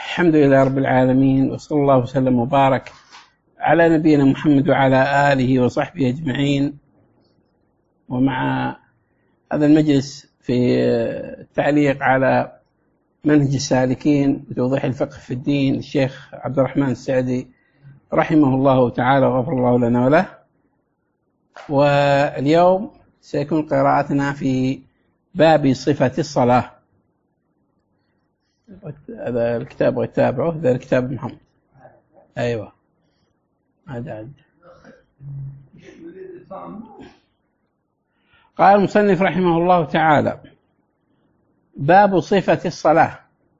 الحمد لله رب العالمين، وصلى الله وسلم وبارك على نبينا محمد وعلى آله وصحبه أجمعين. ومع هذا المجلس في التعليق على منهج السالكين وتوضيح الفقه في الدين الشيخ عبد الرحمن السعدي رحمه الله تعالى وغفر الله لنا وله. واليوم سيكون قراءتنا في باب صفة الصلاة. هذا الكتاب ويتابعه، هذا الكتاب محمد. أيوة هذا. قال المصنف رحمه الله تعالى: باب صفة الصلاة.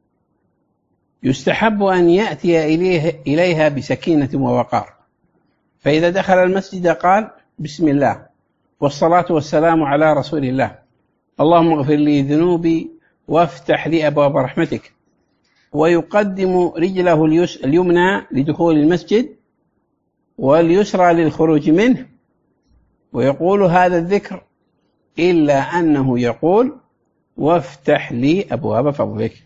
يستحب أن يأتي إليها بسكينة ووقار، فإذا دخل المسجد قال: بسم الله والصلاة والسلام على رسول الله، اللهم اغفر لي ذنوبي وافتح لي أبواب رحمتك، ويقدم رجله اليمنى لدخول المسجد واليسرى للخروج منه، ويقول هذا الذكر إلا أنه يقول: وافتح لي أبواب فضلك.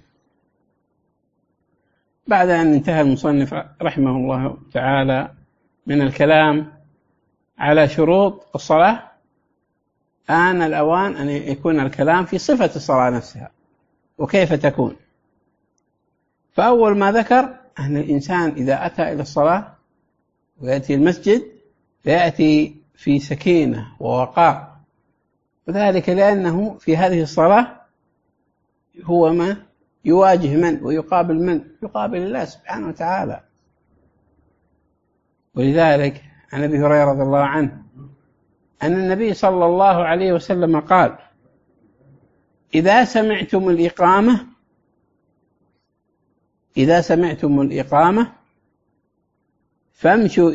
بعد أن انتهى المصنف رحمه الله تعالى من الكلام على شروط الصلاة، آن الأوان أن يكون الكلام في صفة الصلاة نفسها وكيف تكون. فأول ما ذكر أن الإنسان إذا أتى إلى الصلاة ويأتي المسجد فيأتي في سكينة ووقار، وذلك لأنه في هذه الصلاة هو ما يواجه من ويقابل من؟ يقابل الله سبحانه وتعالى. ولذلك عن أبي هريرة رضي الله عنه أن النبي صلى الله عليه وسلم قال: إذا سمعتم الإقامة فامشوا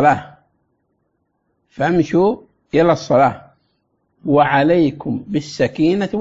إلى الصلاة وعليكم بالسكينة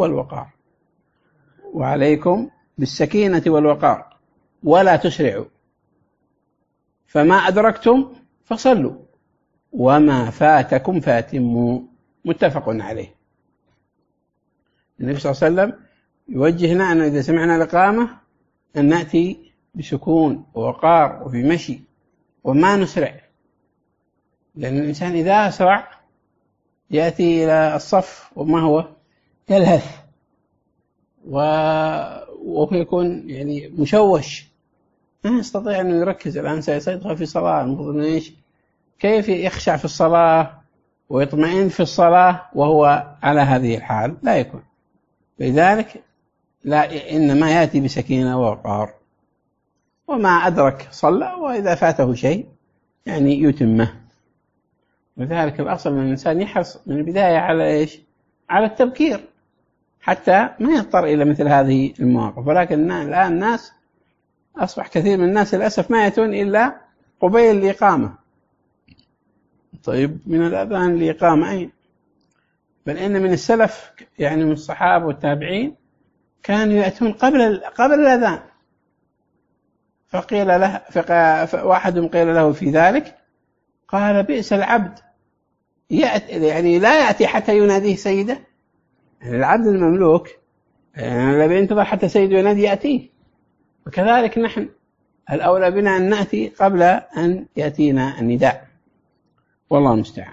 والوقار ولا تسرعوا، فما أدركتم فصلوا وما فاتكم فاتموا. متفق عليه. النبي صلى الله عليه وسلم يوجهنا أن إذا سمعنا الإقامة أن نأتي بسكون ووقار وبمشي وما نسرع، لأن الإنسان إذا أسرع يأتي إلى الصف وما هو يلهث ويكون يعني مشوش، ما يستطيع أن يركز. الآن سيدخل في صلاة، المفروض إيش؟ كيف يخشع في الصلاة ويطمئن في الصلاة وهو على هذه الحال؟ لا يكون. لذلك لا، إنما يأتي بسكينة ووقار، وما أدرك صلى، وإذا فاته شيء يعني يتمه. لذلك الأصل أن الإنسان يحرص من البداية على إيش؟ على التبكير حتى ما يضطر إلى مثل هذه المواقف. ولكن الآن الناس أصبح كثير من الناس للأسف ما يأتون إلا قبيل الإقامة. طيب من الأذان الإقامة أين؟ بل إن من السلف يعني من الصحابة والتابعين كانوا يأتون قبل الأذان. فقيل له واحد قيل له في ذلك قال: بئس العبد يعني لا يأتي حتى يناديه سيده. يعني العبد المملوك يعني الذي ينتظر حتى سيده ينادي يأتيه، وكذلك نحن الأولى بنا أن نأتي قبل أن يأتينا النداء، والله المستعان.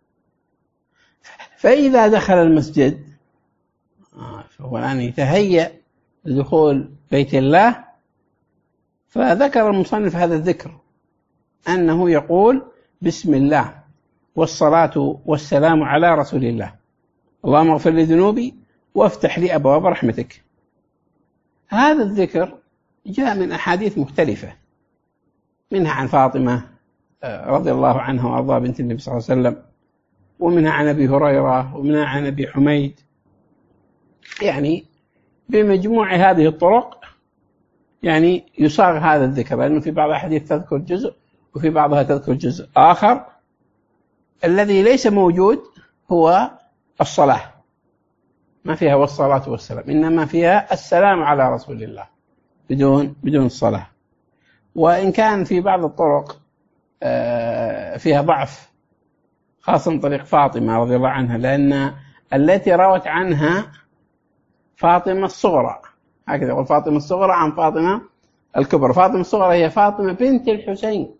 فإذا دخل المسجد فهو الآن يتهيأ لدخول بيت الله، فذكر المصنف هذا الذكر أنه يقول: بسم الله والصلاة والسلام على رسول الله، اللهم اغفر لي ذنوبي وافتح لي أبواب رحمتك. هذا الذكر جاء من أحاديث مختلفة، منها عن فاطمة رضي الله عنها وأرضاها بنت النبي صلى الله عليه وسلم، ومنها عن أبي هريرة، ومنها عن أبي حميد. يعني بمجموع هذه الطرق يعني يصاغ هذا الذكر، لأنه في بعض الأحاديث تذكر جزء وفي بعضها تذكر جزء آخر. الذي ليس موجود هو الصلاة، ما فيها والصلاة والسلام، إنما فيها السلام على رسول الله بدون الصلاة. وإن كان في بعض الطرق فيها ضعف، خاصة طريق فاطمة رضي الله عنها، لأن التي روت عنها فاطمة الصغرى، هكذا يقول فاطمة الصغرى عن فاطمة الكبرى. فاطمة الصغرى هي فاطمة بنت الحسين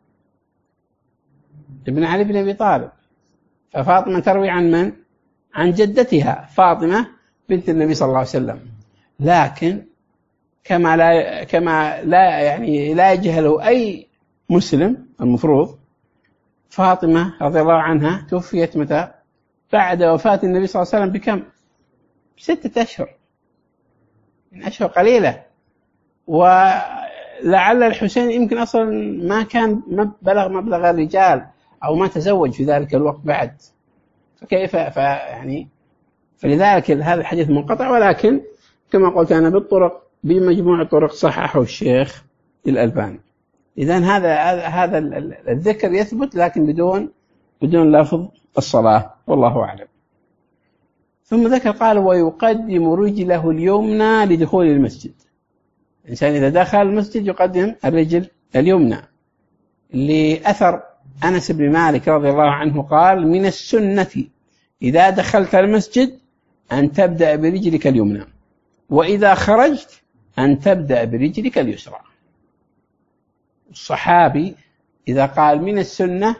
ابن علي بن أبي طالب. ففاطمة تروي عن من؟ عن جدتها فاطمة بنت النبي صلى الله عليه وسلم. لكن كما لا يعني لا يجهله أي مسلم، المفروض فاطمة رضي الله عنها توفيت متى؟ بعد وفاة النبي صلى الله عليه وسلم بكم؟ 6 أشهر، من أشهر قليلة. ولعل الحسين يمكن أصلا ما كان بلغ مبلغ الرجال أو ما تزوج في ذلك الوقت بعد، فكيف يعني فلذلك هذا الحديث منقطع. ولكن كما قلت أنا بالطرق بمجموع الطرق صححه الشيخ الألباني. إذن هذا الذكر يثبت لكن بدون لفظ الصلاة، والله أعلم. ثم ذكر قال ويقدم رجله اليمنى لدخول المسجد. الإنسان إذا دخل المسجد يقدم الرجل اليمنى، لأثر أنس بن مالك رضي الله عنه قال من السنة إذا دخلت المسجد أن تبدأ برجلك اليمنى، وإذا خرجت أن تبدأ برجلك اليسرى. الصحابي إذا قال من السنة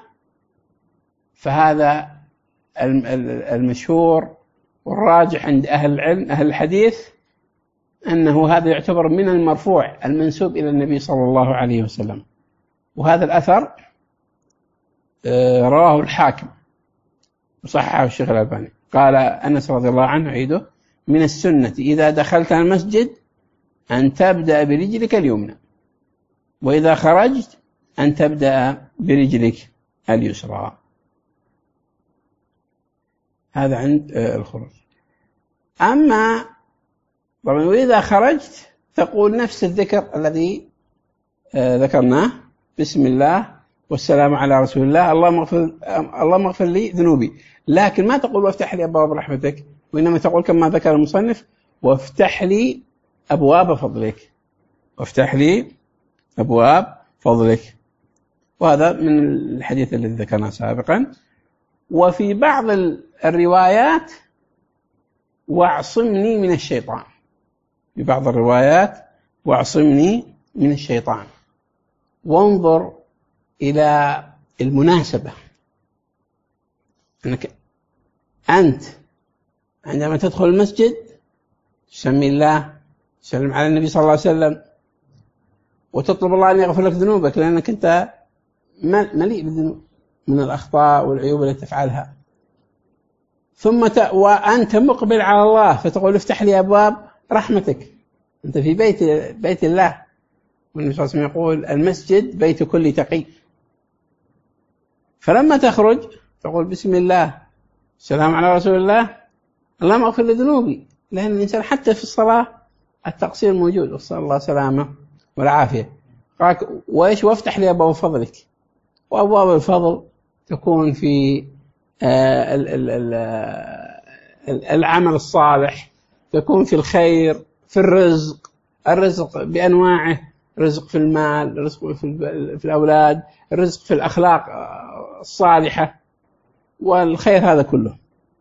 فهذا المشهور والراجح عند أهل العلم أهل الحديث أنه هذا يعتبر من المرفوع المنسوب إلى النبي صلى الله عليه وسلم. وهذا الأثر رواه الحاكم وصححه الشيخ الألباني. قال أنس رضي الله عنه عيده من السنة إذا دخلت المسجد أن تبدأ برجلك اليمنى، وإذا خرجت أن تبدأ برجلك اليسرى. هذا عند الخروج. أما طبعا وإذا خرجت تقول نفس الذكر الذي ذكرناه، بسم الله والسلام على رسول الله، اللهم اغفر لي ذنوبي. لكن ما تقول وافتح لي أبواب رحمتك، وإنما تقول كما ذكر المصنف وافتح لي أبواب فضلك، وافتح لي أبواب فضلك. وهذا من الحديث الذي ذكرناه سابقا. وفي بعض الروايات واعصمني من الشيطان، في بعض الروايات واعصمني من الشيطان. وانظر إلى المناسبة، أنك أنت عندما تدخل المسجد تسمي الله، تسلم على النبي صلى الله عليه وسلم، وتطلب الله أن يغفر لك ذنوبك، لأنك أنت مليء بالذنوب من الأخطاء والعيوب التي تفعلها. ثم وأنت مقبل على الله فتقول افتح لي أبواب رحمتك، أنت في بيت الله، والنبي صلى الله عليه وسلم يقول المسجد بيت كل تقي. فلما تخرج تقول بسم الله السلام على رسول الله، اللهم اغفر لي ذنوبي، لأن الإنسان حتى في الصلاة التقصير موجود، وصلى الله سلامه والعافية. وإيش وافتح لي أبواب فضلك. وأبواب الفضل تكون في العمل الصالح، تكون في الخير، في الرزق بأنواعه، رزق في المال، رزق في الأولاد، الرزق في الأخلاق الصالحة والخير هذا كله.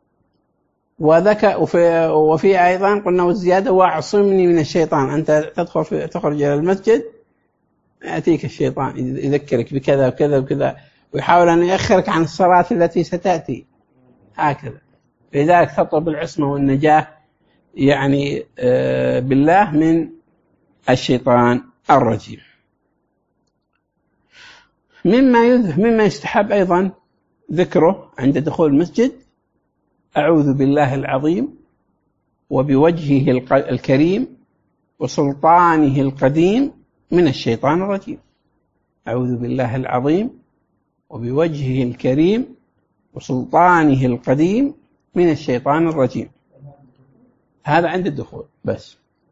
وفي أيضا قلنا والزيادة واعصمني من الشيطان، أنت تخرج إلى المسجد يأتيك الشيطان يذكرك بكذا وكذا وكذا، ويحاول أن يأخرك عن الصلاة التي ستأتي هكذا. لذلك تطلب العصمة والنجاة يعني بالله من الشيطان الرجيم. مما يستحب أيضا ذكره عند دخول المسجد أعوذ بالله العظيم وبوجهه الكريم وسلطانه القديم من الشيطان الرجيم. أعوذ بالله العظيم وبوجهه الكريم وسلطانه القديم من الشيطان الرجيم. هذا عند الدخول بس.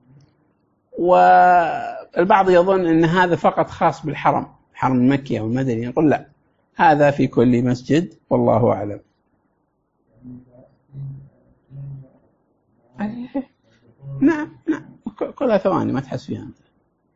والبعض يظن أن هذا فقط خاص بالحرم، الحرم المكي أو المدني، يقول لا، هذا في كل مسجد، والله أعلم. نعم كلها ثواني ما تحس فيها أنت.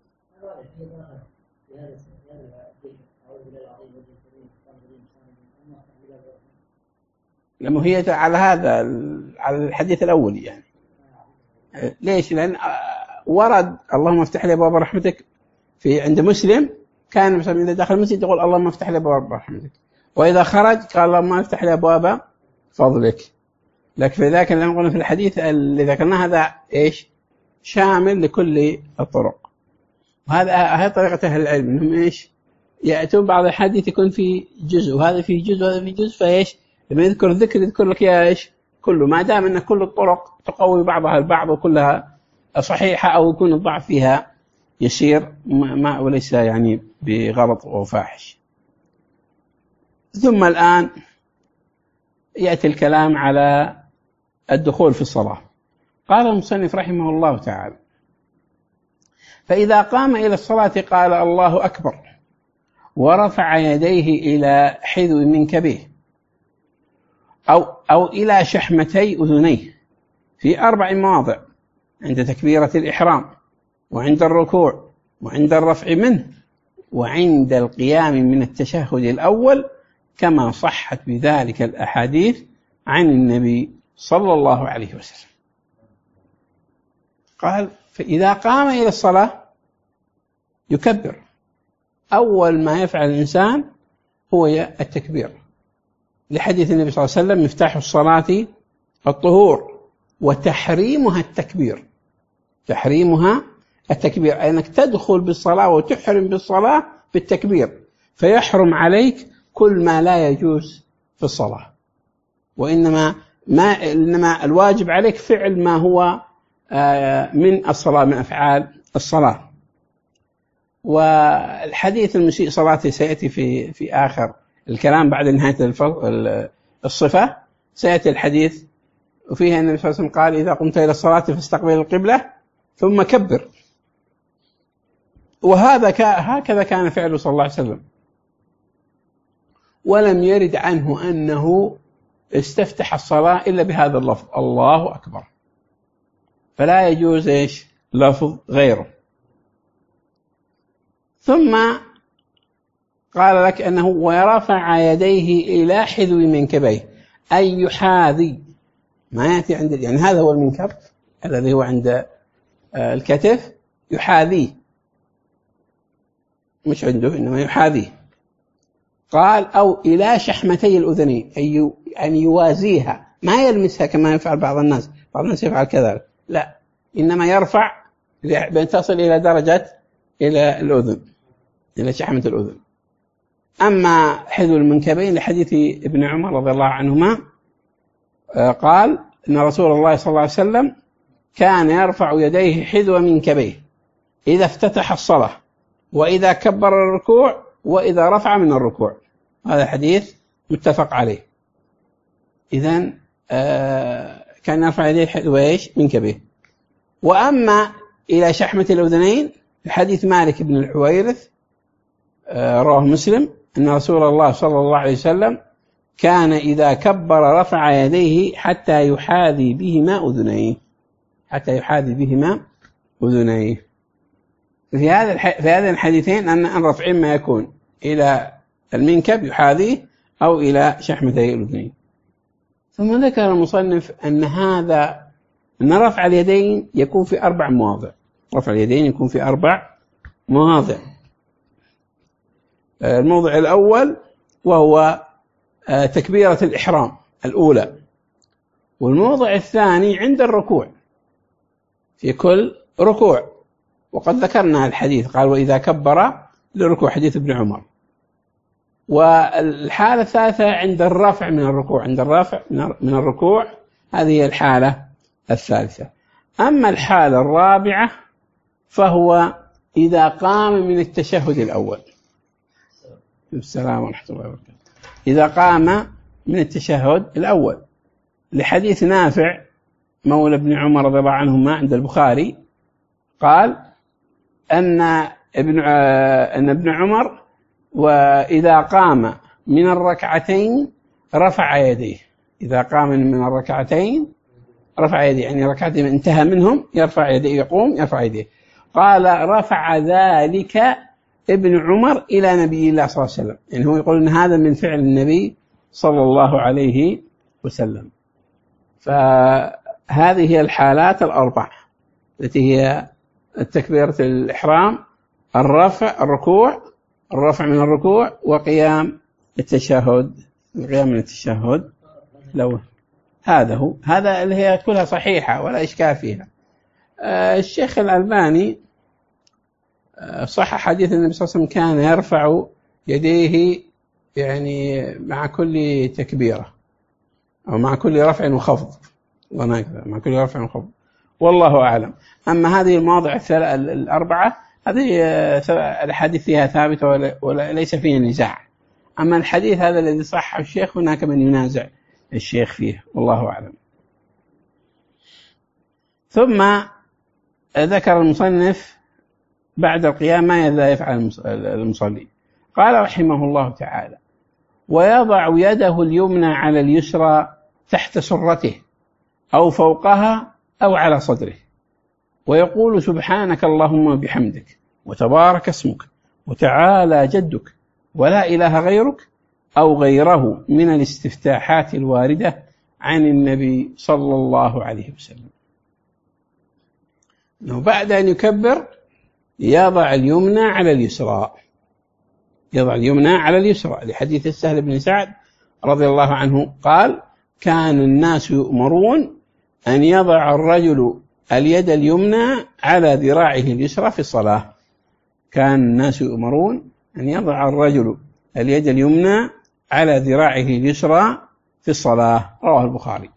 لما هي على هذا على الحديث الأول يعني. ليش؟ لأن ورد اللهم افتح لي أبواب رحمتك عند مسلم كان مثلا إذا دخل المسجد يقول اللهم افتح لي أبواب رحمتك، وإذا خرج قال اللهم افتح لي أبواب فضلك. لكن في ذاك اللي قلنا في الحديث اللي ذكرناه هذا إيش؟ شامل لكل الطرق. وهذا هي طريقة أهل العلم، إنهم إيش؟ يأتون بعض الحديث يكون في جزء وهذا في جزء وهذا في جزء، فإيش؟ لما يذكر الذكر يذكر لك يا إيش؟ كله، ما دام أن كل الطرق تقوي بعضها البعض وكلها صحيحة أو يكون الضعف فيها يسير ما وليس يعني بغلط وفاحش. ثم الآن يأتي الكلام على الدخول في الصلاة. قال المصنف رحمه الله تعالى: فإذا قام إلى الصلاة قال الله أكبر ورفع يديه إلى حذو منكبيه أو إلى شحمتي أذنيه في 4 مواضع: عند تكبيرة الإحرام، وعند الركوع، وعند الرفع منه، وعند القيام من التشهد الأول، كما صحت بذلك الأحاديث عن النبي صلى الله عليه وسلم. قال: فإذا قام إلى الصلاة يكبر. أول ما يفعل الإنسان هو التكبير، لحديث النبي صلى الله عليه وسلم: مفتاح الصلاة الطهور وتحريمها التكبير. تحريمها التكبير، أنك تدخل بالصلاة وتحرم بالصلاة بالتكبير، فيحرم عليك كل ما لا يجوز في الصلاة، وإنما الواجب عليك فعل ما هو من الصلاة، من أفعال الصلاة. والحديث المسيء صلاته سيأتي في آخر الكلام بعد نهاية الصفة، سيأتي الحديث وفيها النبي صلى الله عليه وسلم قال: إذا قمت إلى الصلاة فاستقبل القبلة ثم كبر. هكذا كان فعله صلى الله عليه وسلم، ولم يرد عنه أنه استفتح الصلاة إلا بهذا اللفظ: الله أكبر، فلا يجوز إيش؟ لفظ غيره. ثم قال لك أنه ويرفع يديه إلى حذو منكبيه، أي يحاذي ما يأتي عند، يعني هذا هو المنكب الذي هو عند الكتف، يحاذيه مش عنده إنما يحاذيه. قال: أو إلى شحمتي الأذنين، أي يعني يوازيها، ما يلمسها كما يفعل بعض الناس. بعض الناس يفعل كذلك، لا، إنما يرفع بأن تصل إلى درجة إلى الأذن، إلى شحمة الأذن. أما حذو المنكبين لحديث ابن عمر رضي الله عنهما قال إن رسول الله صلى الله عليه وسلم كان يرفع يديه حذو منكبيه إذا افتتح الصلاة، وإذا كبر الركوع، وإذا رفع من الركوع. هذا حديث متفق عليه. إذن كان يرفع يديه حذو منكبيه. وأما إلى شحمة الأذنين حديث مالك بن الحويرث رواه مسلم أن رسول الله صلى الله عليه وسلم كان إذا كبر رفع يديه حتى يحاذي بهما أذنيه، حتى يحاذي بهما أذنيه. في هذين الحديثين أن الرفع إما يكون إلى المنكب يحاذيه أو إلى شحمتي الأذنين. ثم ذكر المصنف أن رفع اليدين يكون في 4 مواضع. رفع اليدين يكون في 4 مواضع. الموضع الأول وهو تكبيرة الإحرام الأولى، والموضع الثاني عند الركوع في كل ركوع، وقد ذكرنا الحديث قال: وإذا كبر للركوع، حديث ابن عمر. والحالة الثالثة عند الرفع من الركوع، عند الرفع من الركوع، هذه هي الحالة الثالثة. أما الحالة الرابعة فهو إذا قام من التشهد الأول. السلام ورحمة الله وبركاته. إذا قام من التشهد الأول لحديث نافع مولى ابن عمر رضي الله عنهما عند البخاري قال أن ابن عمر وإذا قام من الركعتين رفع يديه. إذا قام من الركعتين رفع يديه، يعني ركعتين انتهى منهم يرفع يديه، يقوم يرفع يديه. قال: رفع ذلك ابن عمر إلى نبي الله صلى الله عليه وسلم، يعني هو يقول أن هذا من فعل النبي صلى الله عليه وسلم. فهذه هي الحالات 4 التي هي تكبيرة الإحرام الرفع من الركوع، وقيام التشهد، القيام من التشهد. لو هذا اللي هي كلها صحيحة ولا إشكال فيها. الشيخ الألباني صح حديث النبي صلى الله عليه وسلم كان يرفع يديه يعني مع كل تكبيرة أو مع كل رفع وخفض، مع كل رفع وخفض، والله أعلم. أما هذه المواضع الأربعة هذه الحديث فيها ثابتة وليس فيها نزاع. أما الحديث هذا الذي صحه الشيخ هناك من ينازع الشيخ فيه، والله أعلم. ثم ذكر المصنف بعد القيام ماذا يفعل المصلي. قال رحمه الله تعالى: ويضع يده اليمنى على اليسرى تحت سرته أو فوقها أو على صدره، ويقول: سبحانك اللهم وبحمدك، وتبارك اسمك، وتعالى جدك، ولا إله غيرك، أو غيره من الاستفتاحات الواردة عن النبي صلى الله عليه وسلم. بعد أن يكبر يضع اليمنى على اليسرى، يضع اليمنى على اليسرى، لحديث السهل بن سعد رضي الله عنه قال: كان الناس يؤمرون أن يضع الرجل اليد اليمنى على ذراعه اليسرى في الصلاة. كان الناس يؤمرون أن يضع الرجل اليد اليمنى على ذراعه اليسرى في الصلاة، رواه البخاري.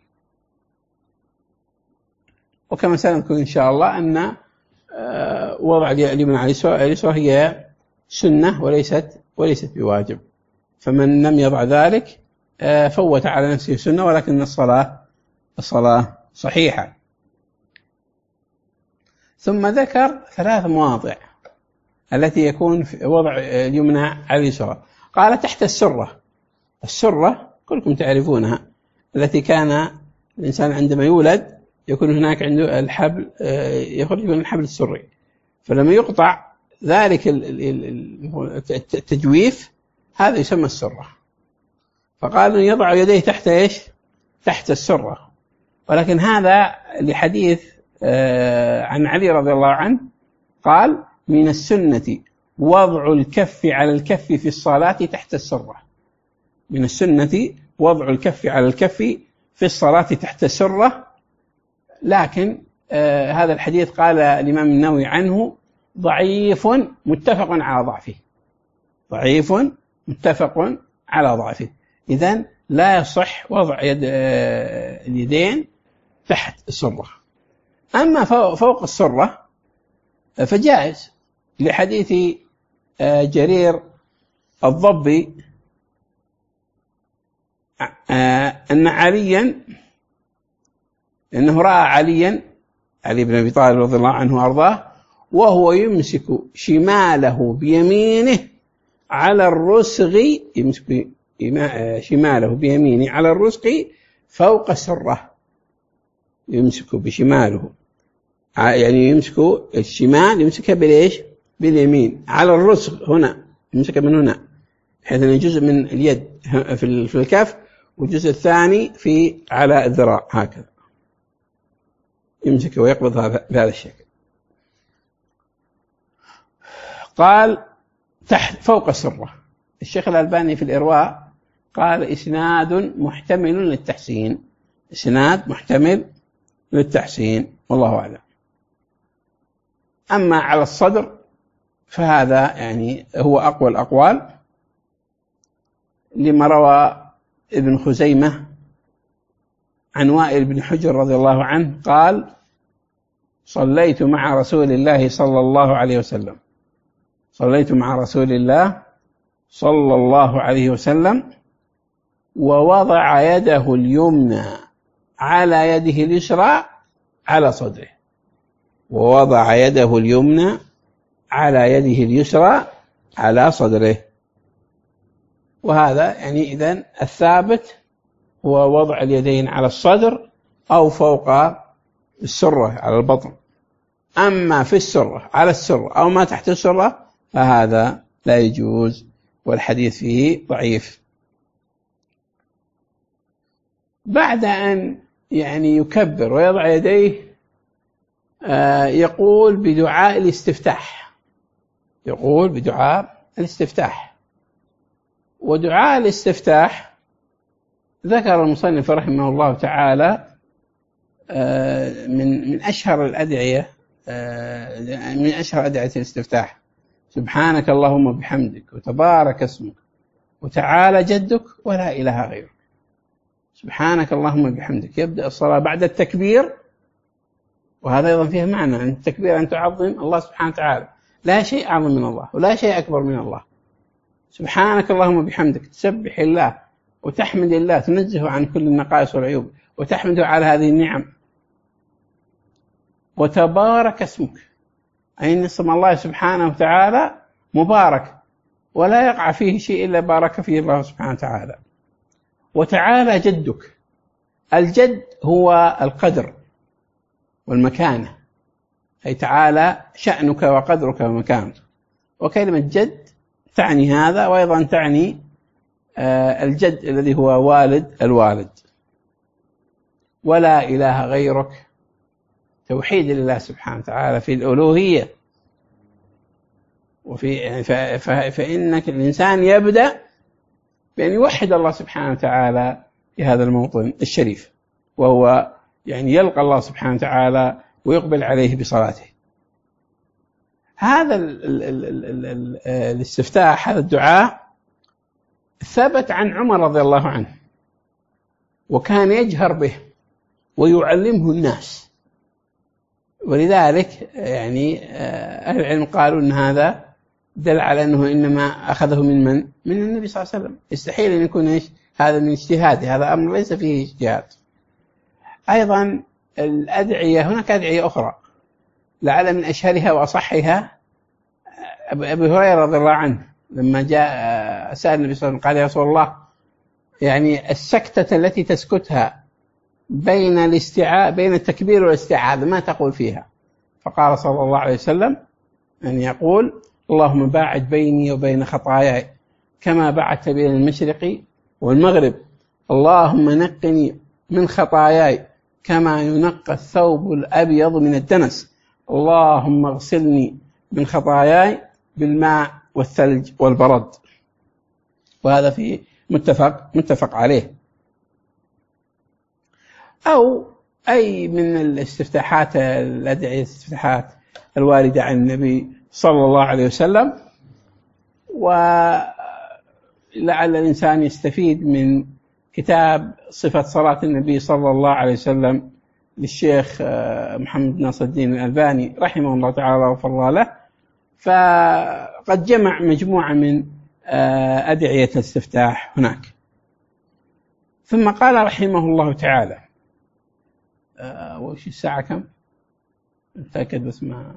وكما سنذكر إن شاء الله أن وضع اليمنى على اليسرى هي سنة وليست بواجب، فمن لم يضع ذلك فوت على نفسه سنة، ولكن الصلاة صحيحة. ثم ذكر 3 مواضع التي يكون في وضع اليمنى على اليسرى. قال: تحت السرة كلكم تعرفونها، التي كان الإنسان عندما يولد يكون هناك عنده الحبل، يخرج من الحبل السري، فلما يقطع ذلك التجويف هذا يسمى السرة. فقالوا يضع يديه تحت إيش؟ تحت السرة. ولكن هذا لحديث عن علي رضي الله عنه قال: من السنة وضع الكف على الكف في الصلاة تحت السرة. من السنة وضع الكف على الكف في الصلاة تحت السرة. لكن هذا الحديث قال الإمام النووي عنه: ضعيف متفق على ضعفه، ضعيف متفق على ضعفه. إذن لا يصح وضع اليدين تحت السرة. أما فوق السرة فجائز، لحديث جرير الضبي أنه رأى علي بن أبي طالب رضي الله عنه وأرضاه وهو يمسك شماله بيمينه على الرسغ، يمسك شماله بيمينه على الرسغ فوق السرة، يمسك بشماله، يعني يمسك الشمال يمسكها بالإيش؟ باليمين على الرسغ، هنا يمسكها من هنا، بحيث أن جزء من اليد في الكف والجزء الثاني على الذراع، هكذا يمسك ويقبض بهذا الشكل. قال: فوق السرة. الشيخ الألباني في الإرواء قال: إسناد محتمل للتحسين، إسناد محتمل للتحسين، والله أعلم. أما على الصدر فهذا يعني هو أقوى الأقوال، لما روى ابن خزيمة عن وائل بن حجر رضي الله عنه قال: صليت مع رسول الله صلى الله عليه وسلم، صليت مع رسول الله صلى الله عليه وسلم ووضع يده اليمنى على يده اليسرى على صدره، ووضع يده اليمنى على يده اليسرى على صدره. وهذا يعني إذن الثابت هو وضع اليدين على الصدر أو فوق السرة على البطن. أما في السرة على السرة أو ما تحت السرة فهذا لا يجوز، والحديث فيه ضعيف. بعد أن يعني يكبر ويضع يديه يقول بدعاء الاستفتاح، يقول بدعاء الاستفتاح. ودعاء الاستفتاح ذكر المصنف رحمه الله تعالى من أشهر الأدعية، من أشهر أدعية الاستفتاح: سبحانك اللهم بحمدك وتبارك اسمك وتعالى جدك ولا إله غيرك. سبحانك اللهم بحمدك، يبدأ الصلاة بعد التكبير، وهذا أيضا فيه معنى أن التكبير أن تعظم الله سبحانه وتعالى، لا شيء أعظم من الله ولا شيء أكبر من الله. سبحانك اللهم بحمدك، تسبح الله وتحمد الله، تنزه عن كل النقائص والعيوب وتحمده على هذه النعم. وتبارك اسمك، أي أن اسم الله سبحانه وتعالى مبارك ولا يقع فيه شيء إلا بارك فيه الله سبحانه وتعالى. وتعالى جدك، الجد هو القدر والمكانة، أي تعالى شأنك وقدرك ومكانك. وكلمة جد تعني هذا، وأيضا تعني الجد الذي هو والد الوالد. ولا إله غيرك، توحيد لله سبحانه وتعالى في الألوهية. فإنك الإنسان يبدأ بأن يوحد الله سبحانه وتعالى في هذا الموطن الشريف، وهو يعني يلقى الله سبحانه وتعالى ويقبل عليه بصلاته. هذا الاستفتاح، هذا الدعاء ثبت عن عمر رضي الله عنه، وكان يجهر به ويعلمه الناس. ولذلك يعني أهل العلم قالوا أن هذا دل على أنه إنما أخذه من النبي صلى الله عليه وسلم. يستحيل أن يكون هذا من اجتهاده، هذا أمر ليس فيه اجتهاد. أيضا الأدعية، هناك أدعية أخرى لعل من أشهرها وأصحها أبي هريرة رضي الله عنه لما جاء سأل النبي صلى الله عليه وسلم قال: يا رسول الله، يعني السكتة التي تسكتها بين التكبير والاستعاذة ما تقول فيها؟ فقال صلى الله عليه وسلم أن يقول: اللهم باعد بيني وبين خطاياي كما بعدت بين المشرق والمغرب، اللهم نقني من خطاياي كما ينقى الثوب الأبيض من الدنس، اللهم اغسلني من خطاياي بالماء والثلج والبرد. وهذا في متفق عليه. أو أي من الاستفتاحات، الأدعية الاستفتاحات الواردة عن النبي صلى الله عليه وسلم. ولعل الإنسان يستفيد من كتاب صفة صلاة النبي صلى الله عليه وسلم للشيخ محمد ناصر الدين الألباني رحمه الله تعالى وغفر الله له، فقد جمع مجموعة من أدعية الاستفتاح هناك. ثم قال رحمه الله تعالى، وش الساعة كم؟ أتأكد بس ما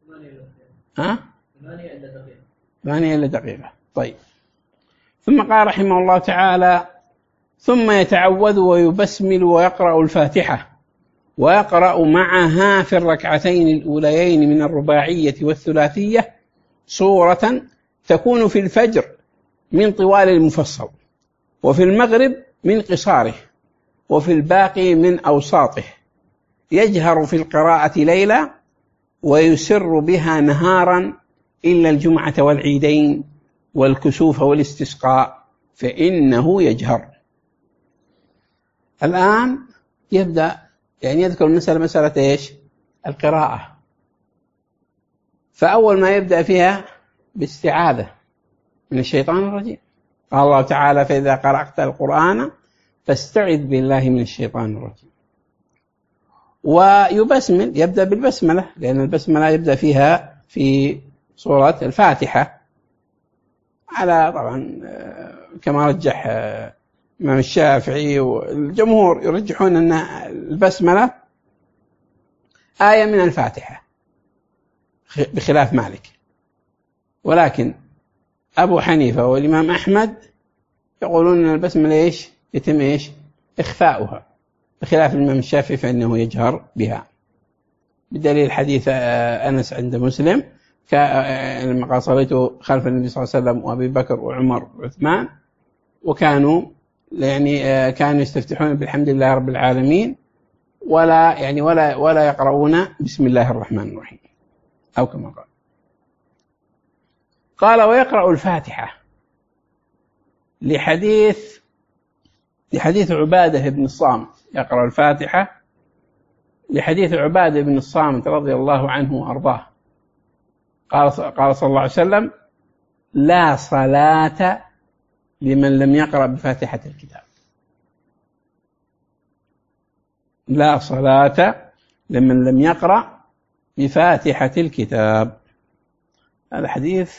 8 إلا دقيقة. طيب. ثم قال رحمه الله تعالى: ثم يتعوذ ويبسمل ويقرأ الفاتحة، ويقرأ معها في الركعتين الأوليين من الرباعية والثلاثية سورة تكون في الفجر من طوال المفصل، وفي المغرب من قصاره، وفي الباقي من أوساطه، يجهر في القراءة ليلا ويسر بها نهارا إلا الجمعة والعيدين والكسوف والاستسقاء فإنه يجهر. الآن يبدأ يعني يذكر مسألة إيش؟ القراءة. فأول ما يبدأ فيها باستعاذة من الشيطان الرجيم. قال الله تعالى: فإذا قرأت القرآن فاستعذ بالله من الشيطان الرجيم. ويبسمل، يبدأ بالبسملة، لأن البسملة يبدأ فيها في سورة الفاتحة، على طبعا كما رجح الإمام الشافعي والجمهور يرجحون أن البسملة آية من الفاتحة بخلاف مالك. ولكن أبو حنيفة والإمام أحمد يقولون أن البسملة إيش؟ يتم إيش؟ إخفاؤها، بخلاف الإمام الشافعي فإنه يجهر بها، بدليل حديث أنس عند مسلم لما قال: صليت خلف النبي صلى الله عليه وسلم وأبي بكر وعمر وعثمان، وكانوا يعني كانوا يستفتحون بالحمد لله رب العالمين ولا يقرؤون بسم الله الرحمن الرحيم، أو كما قال. قال ويقرأ الفاتحة لحديث عبادة بن الصامت، يقرأ الفاتحة لحديث عبادة بن الصامت رضي الله عنه وأرضاه. قال صلى الله عليه وسلم: لا صلاة لمن لم يقرأ بفاتحة الكتاب. لا صلاة لمن لم يقرأ بفاتحة الكتاب. هذا حديث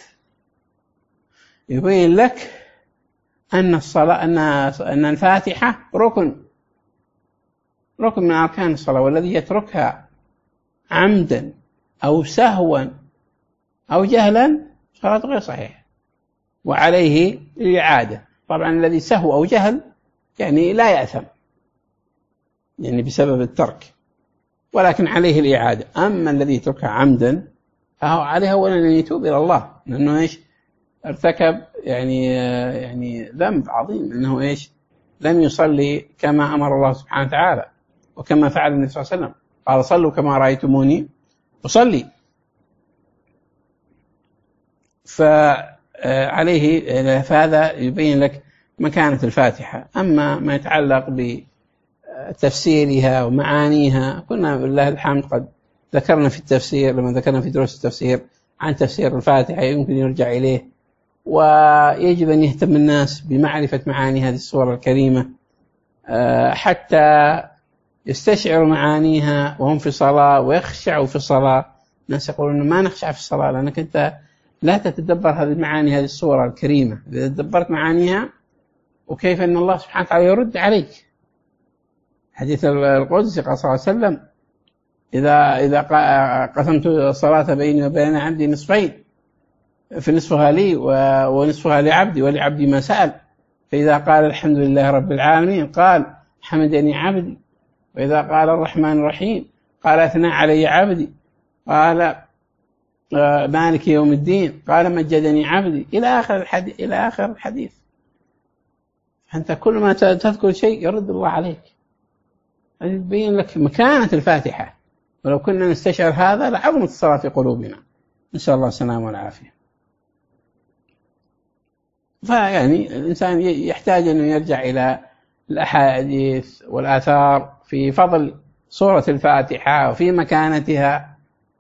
يبين لك أن الصلاة أن الفاتحة ركن من أركان الصلاة، والذي يتركها عمدا أو سهوا أو جهلا صلاته غير صحيحة وعليه الإعادة. طبعا الذي سهو أو جهل يعني لا يأثم يعني بسبب الترك، ولكن عليه الإعادة. أما الذي يتركها عمدا فهو عليه أولا أن يتوب إلى الله، لأنه إيش ارتكب يعني ذنب عظيم، أنه إيش لم يصلي كما أمر الله سبحانه وتعالى وكما فعل النبي صلى الله عليه وسلم، قال صلوا كما رأيتموني أصلي. فعليه فهذا يبين لك مكانة الفاتحة. أما ما يتعلق بتفسيرها ومعانيها كنا بالله الحمد قد ذكرنا في التفسير، لما ذكرنا في دروس التفسير عن تفسير الفاتحة يمكن يرجع إليه. ويجب أن يهتم الناس بمعرفة معاني هذه السورة الكريمة حتى يستشعروا معانيها وهم في صلاة ويخشعوا في الصلاة. الناس يقولون ما نخشع في الصلاة لأنك أنت لا تتدبر هذه المعاني، هذه السورة الكريمة. إذا تدبرت معانيها وكيف أن الله سبحانه وتعالى يرد عليك. حديث القدس قال صلى الله عليه وسلم: إذا قسمت الصلاة بيني وبين عبدي نصفين فنصفها لي ونصفها لعبدي ولعبدي ما سأل، فإذا قال الحمد لله رب العالمين قال حمدني عبدي، وإذا قال الرحمن الرحيم قال أثنى علي عبدي، قال مالك يوم الدين قال مجدني عبدي، إلى آخر الحديث. أنت كل ما تذكر شيء يرد الله عليك. هذا يبين لك مكانة الفاتحة، ولو كنا نستشعر هذا لعظمت الصلاة في قلوبنا. نسأل الله السلامة والعافية. فيعني الإنسان يحتاج أنه يرجع إلى الأحاديث والآثار في فضل سورة الفاتحة وفي مكانتها،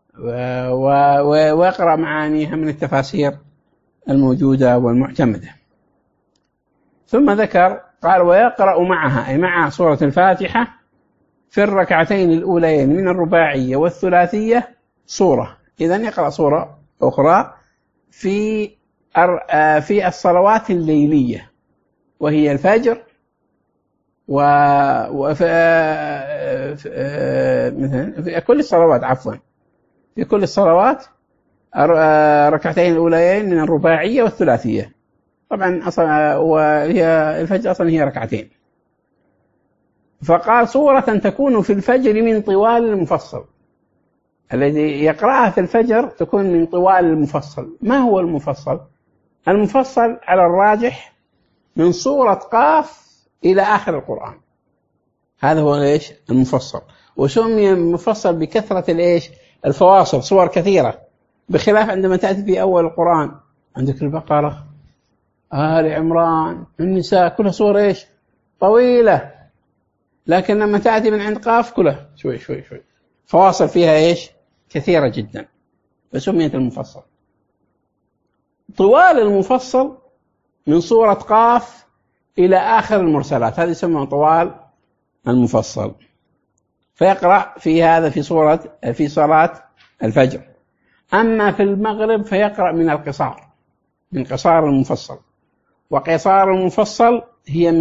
ويقرأ معانيها من التفاسير الموجودة والمعتمدة. ثم ذكر قال ويقرأ معها، أي مع سورة الفاتحة، في الركعتين الأوليين من الرباعية والثلاثية سورة. إذن يقرأ سورة أخرى في الصلوات الليلية، وهي الفجر مثلا في كل الصلوات، عفوا في كل الصلوات ركعتين الأوليين من الرباعية والثلاثية. طبعا أصلا وهي الفجر أصلا هي ركعتين. فقال سورة تكون في الفجر من طوال المفصل. الذي يقرأها في الفجر تكون من طوال المفصل. ما هو المفصل؟ المفصل على الراجح من سورة قاف إلى آخر القرآن، هذا هو إيش المفصل. وسمي المفصل بكثرة الإيش الفواصل، صور كثيرة، بخلاف عندما تأتي في أول القرآن عندك البقرة، آل عمران، النساء، كلها صور إيش طويلة. لكن لما تأتي من عند قاف كلها شوي شوي شوي فواصل فيها إيش كثيرة جدا، فسميت المفصل. طوال المفصل من سورة قاف إلى آخر المرسلات، هذه يسمى طوال المفصل. فيقرأ في هذا في صلاة الفجر. أما في المغرب فيقرأ من القصار، من قصار المفصل. وقصار المفصل هي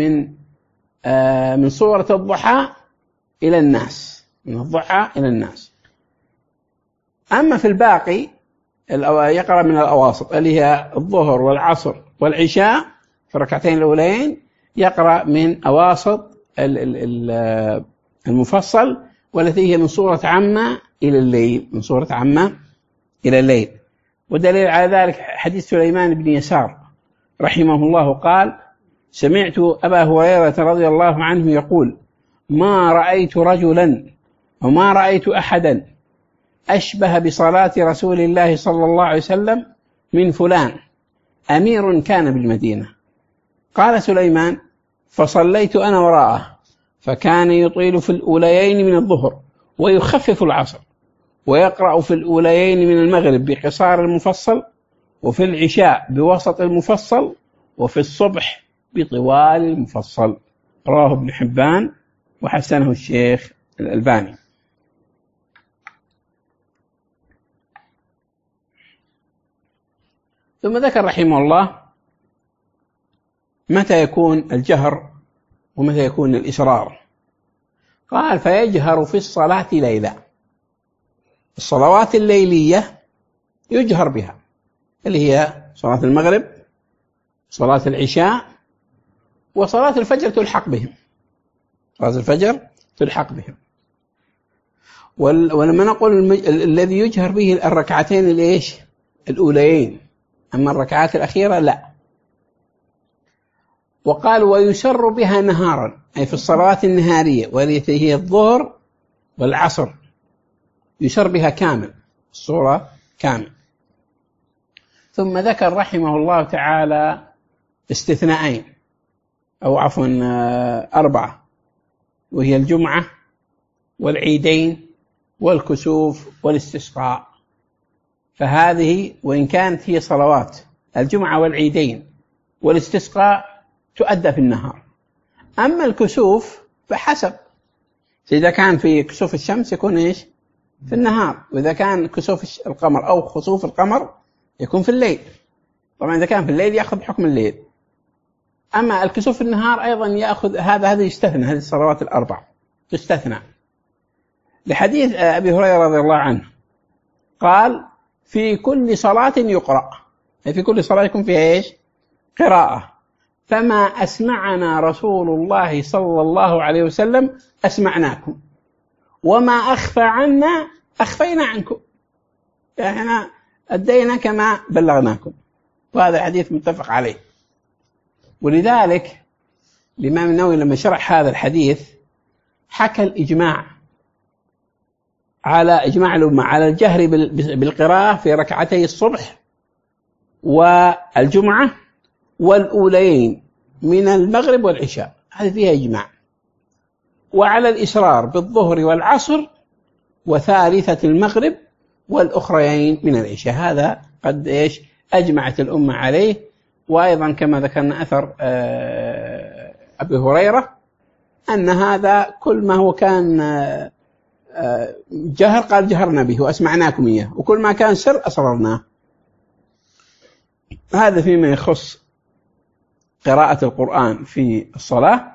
من سورة الضحى إلى الناس، من الضحى إلى الناس. أما في الباقي يقرأ من الأواسط اللي هي الظهر والعصر والعشاء في الركعتين الأولين، يقرأ من أواسط المفصل، والتي هي من سورة عامة إلى الليل، من سورة عامة إلى الليل. ودليل على ذلك حديث سليمان بن يسار رحمه الله قال: سمعت أبا هريرة رضي الله عنه يقول: ما رأيت رجلا وما رأيت أحدا أشبه بصلاة رسول الله صلى الله عليه وسلم من فلان أمير كان بالمدينة. قال سليمان: فصليت أنا وراءه، فكان يطيل في الأوليين من الظهر ويخفف العصر، ويقرأ في الأوليين من المغرب بقصار المفصل، وفي العشاء بوسط المفصل، وفي الصبح بطوال المفصل. رواه ابن حبان وحسنه الشيخ الألباني. ثم ذكر رحمه الله متى يكون الجهر ومتى يكون الإسرار. قال: فيجهر في الصلاة ليلا. الصلوات الليلية يجهر بها، اللي هي صلاة المغرب، صلاة العشاء، وصلاة الفجر تلحق بهم. صلاة الفجر تلحق بهم. ولما نقول الذي يجهر به الركعتين الإيش؟ الأوليين، أما الركعات الأخيرة لا. وقال: ويسر بها نهارا، أي في الصلوات النهارية والتي هي الظهر والعصر، يسر بها كامل، الصورة كامل. ثم ذكر رحمه الله تعالى استثناءين، أو عفوا 4، وهي الجمعة والعيدين والكسوف والاستسقاء. فهذه وإن كانت هي صلوات الجمعة والعيدين والاستسقاء تؤدى في النهار، أما الكسوف فحسب، إذا كان في كسوف الشمس يكون إيش؟ في النهار، وإذا كان كسوف القمر أو خسوف القمر يكون في الليل. طبعا إذا كان في الليل يأخذ حكم الليل، أما الكسوف في النهار أيضا يأخذ هذا يستثنى، هذه الصلوات ال4 تستثنى لحديث أبي هريرة رضي الله عنه قال: في كل صلاة يقرأ، أي في كل صلاة يكون فيها إيش؟ قراءة. فما أسمعنا رسول الله صلى الله عليه وسلم أسمعناكم، وما أخفى عنا أخفينا عنكم، يعني احنا أدينا كما بلغناكم. وهذا الحديث متفق عليه. ولذلك الإمام النووي لما شرح هذا الحديث حكى الإجماع على إجماع الأمة على الجهر بالقراءة في ركعتي الصبح والجمعة والأولين من المغرب والعشاء، هذه فيها إجماع. وعلى الإسرار بالظهر والعصر وثالثة المغرب والأخريين من العشاء، هذا قد إيش أجمعت الأمة عليه. وأيضا كما ذكرنا أثر أبي هريرة أن هذا كل ما هو كان جهر قال جهرنا به وأسمعناكم إياه، وكل ما كان سر أسررناه. هذا فيما يخص قراءة القرآن في الصلاة.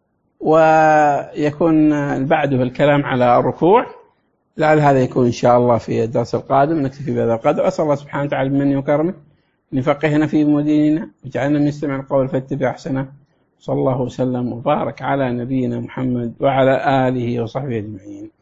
ويكون بعده الكلام على الركوع، لعل هذا يكون إن شاء الله في الدرس القادم. نكتفي بهذا القدر. أسأل الله سبحانه وتعالى بمنه وكرمه أن يفقهنا في ديننا وجعلنا من يستمع القول فيتبع أحسنه. صلى الله وسلم وبارك على نبينا محمد وعلى آله وصحبه أجمعين.